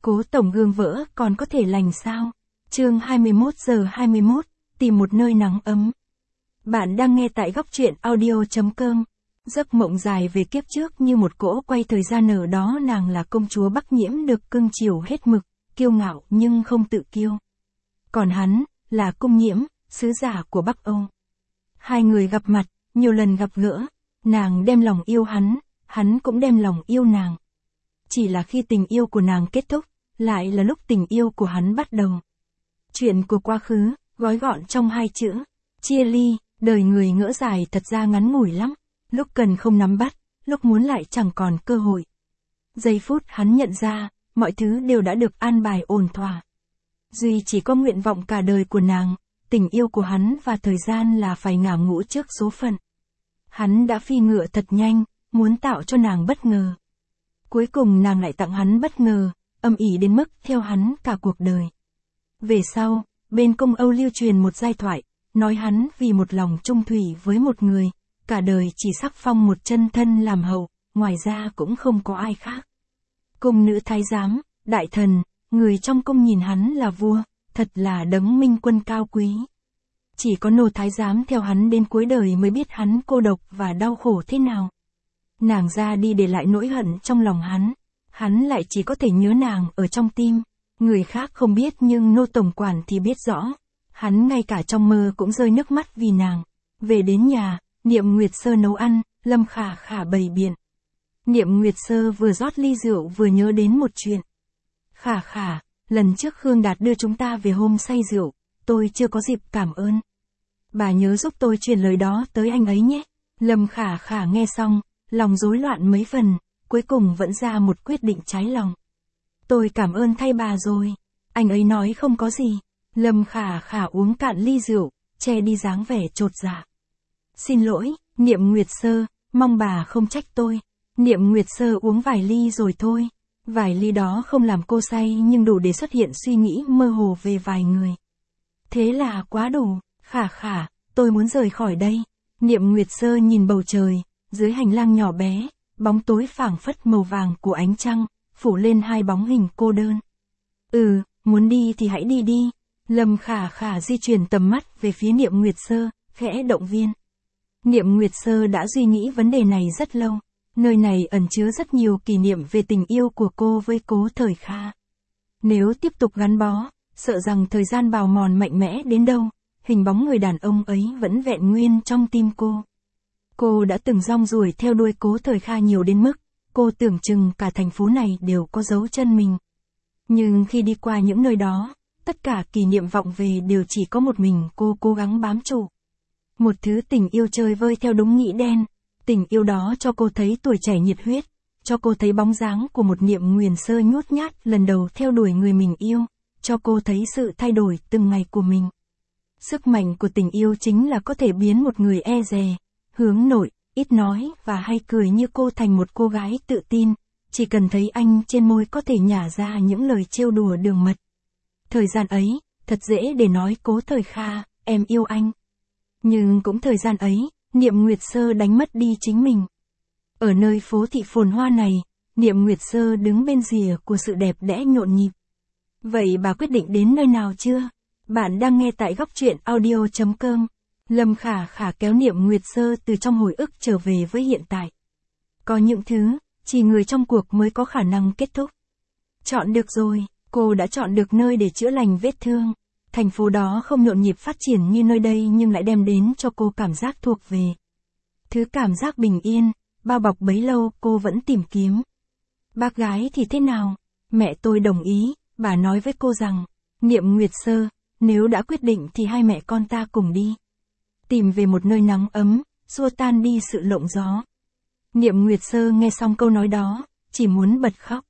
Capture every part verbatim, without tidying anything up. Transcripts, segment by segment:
Cố tổng gương vỡ còn có thể lành sao? Chương hai mươi mốt giờ hai mươi mốt, tìm một nơi nắng ấm. Bạn đang nghe tại góc truyện audio chấm com. Giấc mộng dài về kiếp trước như một cỗ quay thời gian, ở đó nàng là công chúa Bắc Nhiễm được cưng chiều hết mực, kiêu ngạo nhưng không tự kiêu. Còn hắn, là Cung Nhiễm, sứ giả của Bắc Âu. Hai người gặp mặt, nhiều lần gặp gỡ, nàng đem lòng yêu hắn, hắn cũng đem lòng yêu nàng. Chỉ là khi tình yêu của nàng kết thúc, lại là lúc tình yêu của hắn bắt đầu. Chuyện của quá khứ, gói gọn trong hai chữ, chia ly. Đời người ngỡ dài thật ra ngắn ngủi lắm, lúc cần không nắm bắt, lúc muốn lại chẳng còn cơ hội. Giây phút hắn nhận ra, mọi thứ đều đã được an bài ổn thỏa. Duy chỉ có nguyện vọng cả đời của nàng, tình yêu của hắn và thời gian là phải ngả ngũ trước số phận. Hắn đã phi ngựa thật nhanh, muốn tạo cho nàng bất ngờ. Cuối cùng nàng lại tặng hắn bất ngờ, âm ỉ đến mức theo hắn cả cuộc đời. Về sau, bên Cung Âu lưu truyền một giai thoại, nói hắn vì một lòng trung thủy với một người, cả đời chỉ sắc phong một chân thân làm hậu, ngoài ra cũng không có ai khác. Cung nữ thái giám, đại thần, người trong cung nhìn hắn là vua, thật là đấng minh quân cao quý. Chỉ có nô thái giám theo hắn đến cuối đời mới biết hắn cô độc và đau khổ thế nào. Nàng ra đi để lại nỗi hận trong lòng hắn, hắn lại chỉ có thể nhớ nàng ở trong tim. Người khác không biết nhưng nô tổng quản thì biết rõ. Hắn ngay cả trong mơ cũng rơi nước mắt vì nàng. Về đến nhà, Niệm Nguyệt Sơ nấu ăn, Lâm Khả Khả bày biện. Niệm Nguyệt Sơ vừa rót ly rượu vừa nhớ đến một chuyện. Khả Khả, lần trước Khương Đạt đưa chúng ta về hôm say rượu, tôi chưa có dịp cảm ơn. Bà nhớ giúp tôi truyền lời đó tới anh ấy nhé. Lâm Khả Khả nghe xong, lòng rối loạn mấy phần, cuối cùng vẫn ra một quyết định trái lòng. Tôi cảm ơn thay bà rồi. Anh ấy nói không có gì. Lâm Khả Khả uống cạn ly rượu, che đi dáng vẻ chột dạ. Xin lỗi, Niệm Nguyệt Sơ, mong bà không trách tôi. Niệm Nguyệt Sơ uống vài ly rồi thôi. Vài ly đó không làm cô say nhưng đủ để xuất hiện suy nghĩ mơ hồ về vài người. Thế là quá đủ. Khả Khả, tôi muốn rời khỏi đây. Niệm Nguyệt Sơ nhìn bầu trời, dưới hành lang nhỏ bé, bóng tối phảng phất màu vàng của ánh trăng, phủ lên hai bóng hình cô đơn. Ừ, muốn đi thì hãy đi đi. Lâm Khả Khả di chuyển tầm mắt về phía Niệm Nguyệt Sơ, khẽ động viên. Niệm Nguyệt Sơ đã suy nghĩ vấn đề này rất lâu. Nơi này ẩn chứa rất nhiều kỷ niệm về tình yêu của cô với Cố Thời Kha. Nếu tiếp tục gắn bó, sợ rằng thời gian bào mòn mạnh mẽ đến đâu, hình bóng người đàn ông ấy vẫn vẹn nguyên trong tim cô. Cô đã từng rong ruổi theo đuôi Cố Thời Kha nhiều đến mức, cô tưởng chừng cả thành phố này đều có dấu chân mình. Nhưng khi đi qua những nơi đó, tất cả kỷ niệm vọng về đều chỉ có một mình cô cố gắng bám trụ. Một thứ tình yêu chơi vơi theo đúng nghĩ đen. Tình yêu đó cho cô thấy tuổi trẻ nhiệt huyết, cho cô thấy bóng dáng của một Niệm Nguyệt Sơ nhút nhát lần đầu theo đuổi người mình yêu, cho cô thấy sự thay đổi từng ngày của mình. Sức mạnh của tình yêu chính là có thể biến một người e dè, hướng nội, ít nói và hay cười như cô thành một cô gái tự tin, chỉ cần thấy anh trên môi có thể nhả ra những lời trêu đùa đường mật. Thời gian ấy, thật dễ để nói Cố Thời Kha, em yêu anh. Nhưng cũng thời gian ấy, Niệm Nguyệt Sơ đánh mất đi chính mình. Ở nơi phố thị phồn hoa này, Niệm Nguyệt Sơ đứng bên rìa của sự đẹp đẽ nhộn nhịp. Vậy bà quyết định đến nơi nào chưa? Bạn đang nghe tại góc truyện audio chấm com. Lâm Khả Khả kéo Niệm Nguyệt Sơ từ trong hồi ức trở về với hiện tại. Có những thứ, chỉ người trong cuộc mới có khả năng kết thúc. Chọn được rồi, cô đã chọn được nơi để chữa lành vết thương. Thành phố đó không nhộn nhịp phát triển như nơi đây nhưng lại đem đến cho cô cảm giác thuộc về. Thứ cảm giác bình yên, bao bọc bấy lâu cô vẫn tìm kiếm. Bác gái thì thế nào? Mẹ tôi đồng ý, bà nói với cô rằng, Niệm Nguyệt Sơ, nếu đã quyết định thì hai mẹ con ta cùng đi. Tìm về một nơi nắng ấm, xua tan đi sự lộng gió. Niệm Nguyệt Sơ nghe xong câu nói đó, chỉ muốn bật khóc.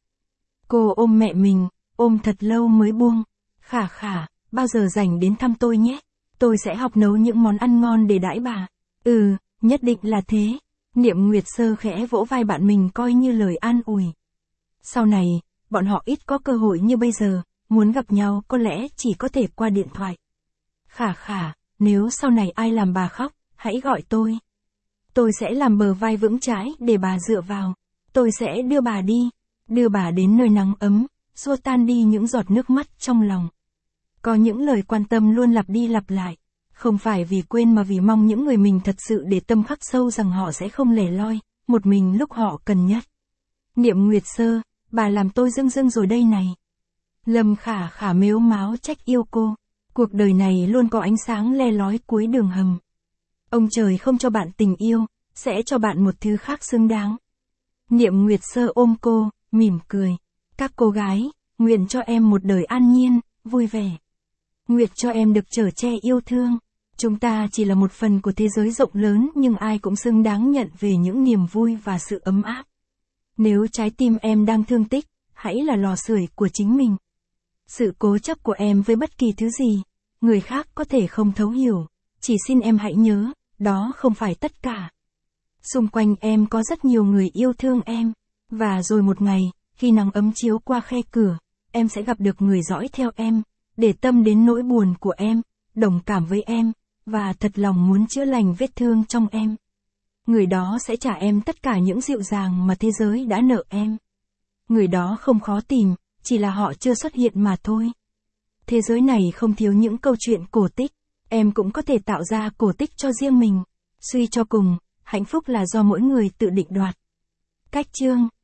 Cô ôm mẹ mình, ôm thật lâu mới buông. Khả Khả, bao giờ rảnh đến thăm tôi nhé, tôi sẽ học nấu những món ăn ngon để đãi bà. Ừ, nhất định là thế. Niệm Nguyệt Sơ khẽ vỗ vai bạn mình coi như lời an ủi. Sau này, bọn họ ít có cơ hội như bây giờ, muốn gặp nhau có lẽ chỉ có thể qua điện thoại. Khả Khả, nếu sau này ai làm bà khóc, hãy gọi tôi. Tôi sẽ làm bờ vai vững chãi để bà dựa vào. Tôi sẽ đưa bà đi, đưa bà đến nơi nắng ấm, xua tan đi những giọt nước mắt trong lòng. Có những lời quan tâm luôn lặp đi lặp lại, không phải vì quên mà vì mong những người mình thật sự để tâm khắc sâu rằng họ sẽ không lẻ loi, một mình lúc họ cần nhất. Niệm Nguyệt Sơ, bà làm tôi rưng rưng rồi đây này. Lâm Khả Khả mếu máo trách yêu cô. Cuộc đời này luôn có ánh sáng le lói cuối đường hầm. Ông trời không cho bạn tình yêu, sẽ cho bạn một thứ khác xứng đáng. Niệm Nguyệt Sơ ôm cô, mỉm cười. Các cô gái, nguyện cho em một đời an nhiên, vui vẻ. Nguyện cho em được chở che yêu thương. Chúng ta chỉ là một phần của thế giới rộng lớn nhưng ai cũng xứng đáng nhận về những niềm vui và sự ấm áp. Nếu trái tim em đang thương tích, hãy là lò sưởi của chính mình. Sự cố chấp của em với bất kỳ thứ gì, người khác có thể không thấu hiểu. Chỉ xin em hãy nhớ, đó không phải tất cả. Xung quanh em có rất nhiều người yêu thương em. Và rồi một ngày, khi nắng ấm chiếu qua khe cửa, em sẽ gặp được người dõi theo em, để tâm đến nỗi buồn của em, đồng cảm với em, và thật lòng muốn chữa lành vết thương trong em. Người đó sẽ trả em tất cả những dịu dàng mà thế giới đã nợ em. Người đó không khó tìm, chỉ là họ chưa xuất hiện mà thôi. Thế giới này không thiếu những câu chuyện cổ tích, em cũng có thể tạo ra cổ tích cho riêng mình. Suy cho cùng, hạnh phúc là do mỗi người tự định đoạt. Cách chương